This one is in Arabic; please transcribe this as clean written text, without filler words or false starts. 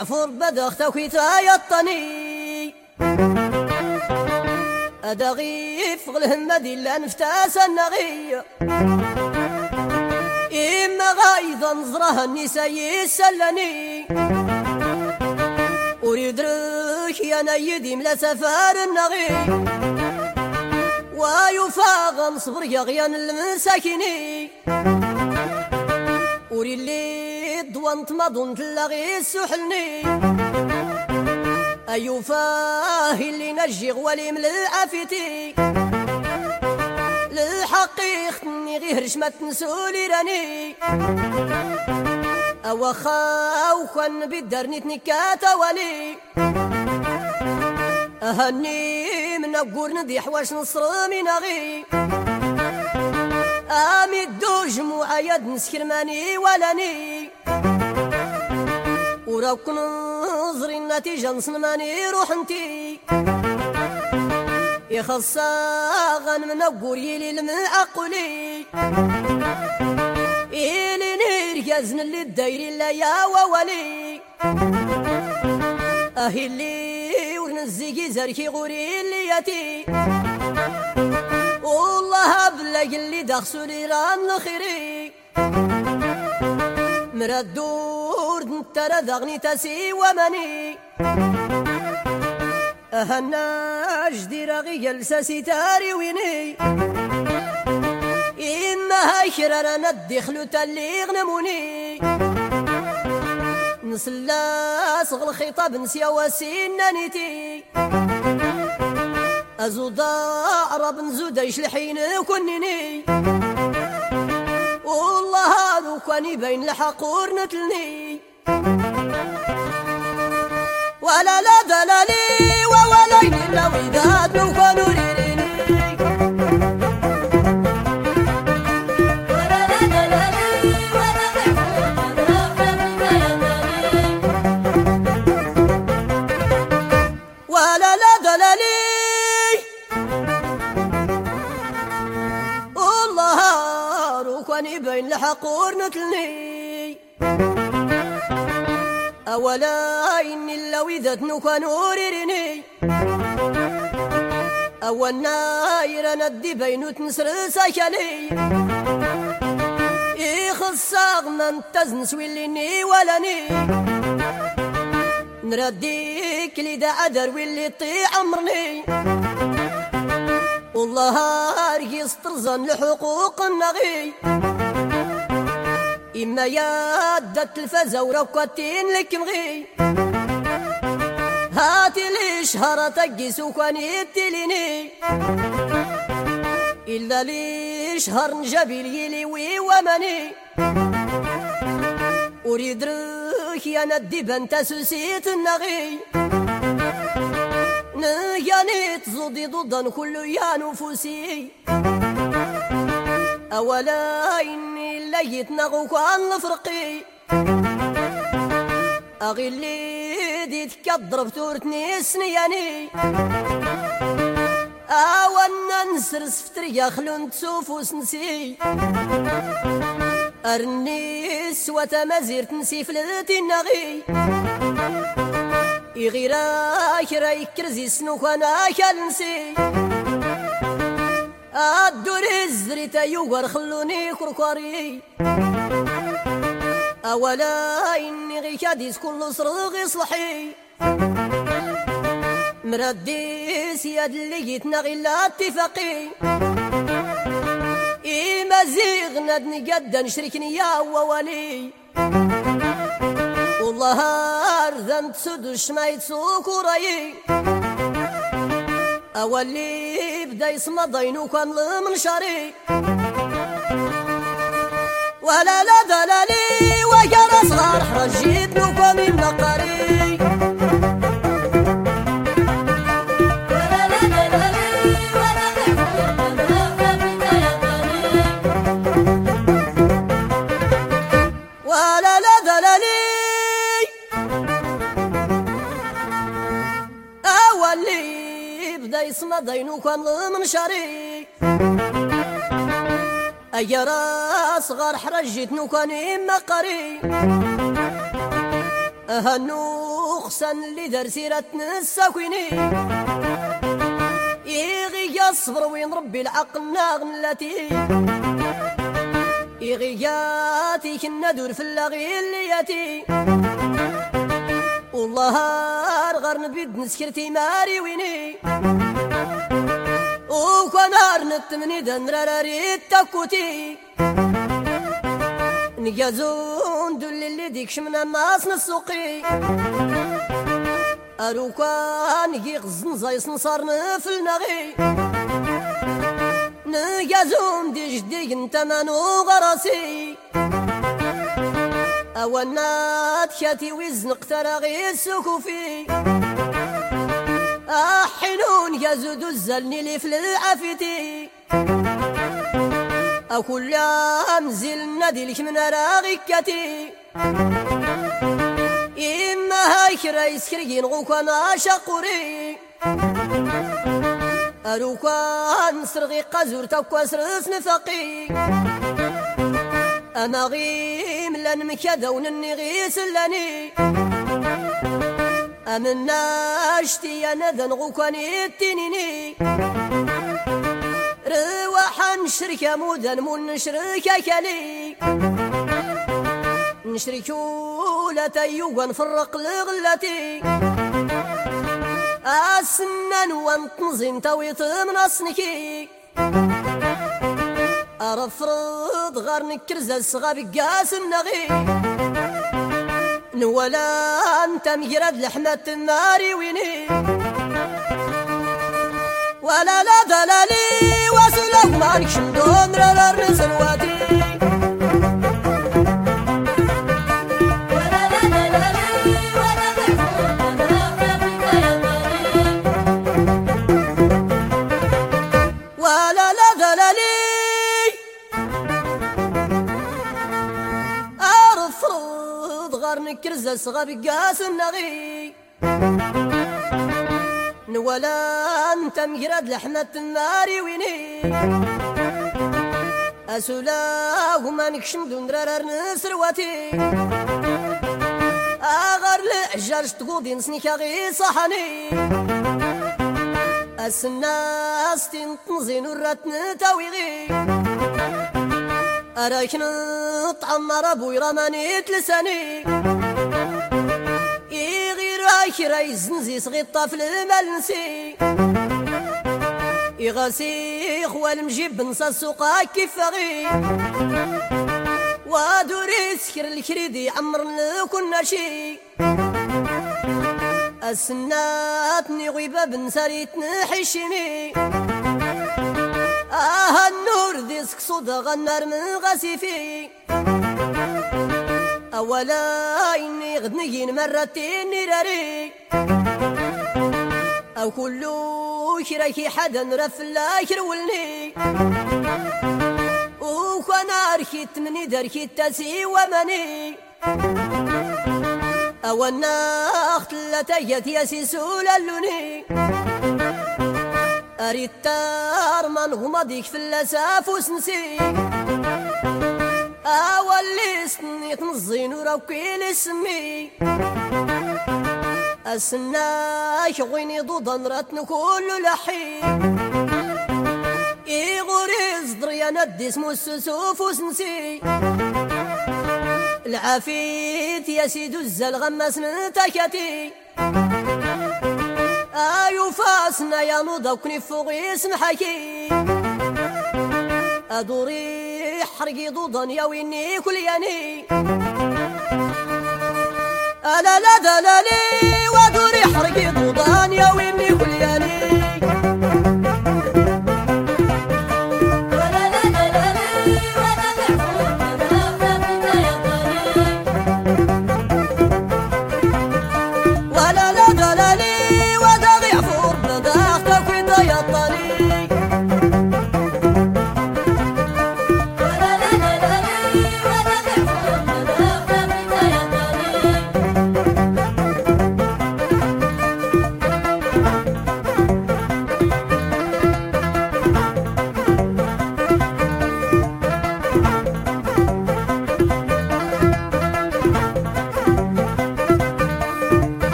يعفر بدخ توكيتا يطني أدغي فغل همدي لا نفتاس النغي إما غايضا نظره النساء يسلني أريد رك يا نيدي ملا سفار النغي ويفاغم صبر يغيان المساكيني أريد لي دوانت مضن تلاغي السحلني أيوفاه اللي نجي غوالي من العافيتي للحقيقتني غير رشمة نسولي راني أوخا وكان بدرني تنكاتا ولي أهني من أقور ندي حواش نصر من أغي آمي الدوج معايد نسكرماني ولاني وراك نظري النتيجة نصنماني روح انتي يخصاغن من أقور يلي المعقولي إلي نيركزن اللي الدايري لا يا وولي أهي اللي ورنزيكي زركي غوري اللي ياتي والله بلاق اللي دخسو لي ران الخيري مردور نترى ذغني تسي ومني أهنا جدي رغي جلسة ستاري ويني إنها شرر ندخلو تاللي غنموني نسلا صغل الخطاب نسيا وسنانيتي أزود أعرب نزود إيش الحين كنني والله هذا كاني بين الحقور نتلني ولا لا دلالي وولين إلا وداد وكانوا ريريني ولا لا دلالي ولا ولا لا دلالي والله روكاني بين الحقور نتلني أولا إني اللو إذا تنوكانوا ريريني أول ناير ندي بينو تنسر ساكالي إخصاغنا انتزن سويليني ولاني نرديك لذا عدر واللي طيع عمرني والله هارجي استرزن لحقوق النغي إما يادة الفزة وركوتين لك مغي هاتي لي شهرة تقيس وكاني تليني إلا لي شهر نجابي لي ومني أريد رك يا ندي بنت سوسيت النغي نياني تزودي ضدن كل يا نفوسي أولا إني لقيت نغوك عن فرقي أغي اللي ديت كضرب تورتني سنياني أولا نسر سفتري خلون تسوفو سنسي أرني سوة مزير تنسي فلتي النغي يغيراك رايك كرزي سنوك وانا كالنسي الدوري الزريتا يوغر خلوني كركاري أولا إني غي كاديس كل صرغي صلحي مردي سياد اللي يتنغي لا اتفاقي إما زيغ ندني قدا نشركني يا وولي والله أرذن تسدش ما يتسوك وراي أولي بدا يسمى ضينو كان من شاري ولا لا دلالي وجرى صغار حرجيت نوكم من نقاري ولا لا دلالي ولا لا دلالي أولي بدا يسمى ضينو كان من شاري أي راس غار حرجت نوكاني مقري أهنو وخسان اللي دار سيرة الساكيني يغي الصبر وين ربي العقل ناغنلاتي يغياتي كنا دور في اللغي اللياتي والله غار نبيد نسكرتي ماري ويني وكنار نتمني دنراري التكوتي نجازون دول اللي ديك شمنا الناس نسوقي أروكا نجي غزن زايس نصارنا في النغي نجازون دي جدي انت مانو غراسي أولنات خاتي وزنق تراغي السكوفي أحنون جازودو الزلني لي في العافيتي أكل أنزل نديلك من راغكتي إما هاي كرايس كريين غوكا شقوري أروكا نسرغي قزور تاكوا سرس نفقي أنا غيم لن مكدون النغي سلاني أمنا اشتي أنا ذنغوكاني التنيني رواحا نشرك مودا مون نشرك كالي نشركو لا تيوغا نفرق لغلتي السنان وانتنظم تويط من أصنكي أرفرض غار نكرز الصغا بقاس النغي نولا انت مجرد لحمة النار ويني ولا لا دلالي واسلو مالك شمدون رار نسلواتي ولا لا دلالي ولا ولا لا دلالي أرفض غار نكرز الصغا بقاس النغي ولا انت مجرد لحمة النار ويني أسولا وما نكشم دون رار نسرواتي أغار لعجار شتقودي نسنيكا غي صحاني السناس تنطنزين ورات تاويغي أراك نطعم ربوي رمانيت لساني راي زنزي صغي الطفل الملنسي يغاسي خوال مجيب نصا السوقا كيف غي ودوري سكر الكريدي عمر كنا شي السنات نغي باب نساريت نحشمي النور ديسك صودا غنار من غاسيفي أولا إني غدنيين مرتين نراري أو كلو كراكي حدا نرفلا كرولني وكنا ركيت مني دركيت تاسي ومني أو الناخت لتايت ياسي سولالوني أريد تار من هما ديك في اللساف وسنسي أولي سنيت نزين وراوكي لسمي السناك غيني ضوضا راتن كل لحي إيغوريز دريانا ديسمو السسوف وسنسي العافيت يا سيدو الزل غماس من تاكاتي أيو فاسنا يا نوضا وكني فوقي سمحكي أدوري حرقي ضوضا يا ويني كل ياني ألا لا دلالي ودوري حرقي ضوضا يا ويني كل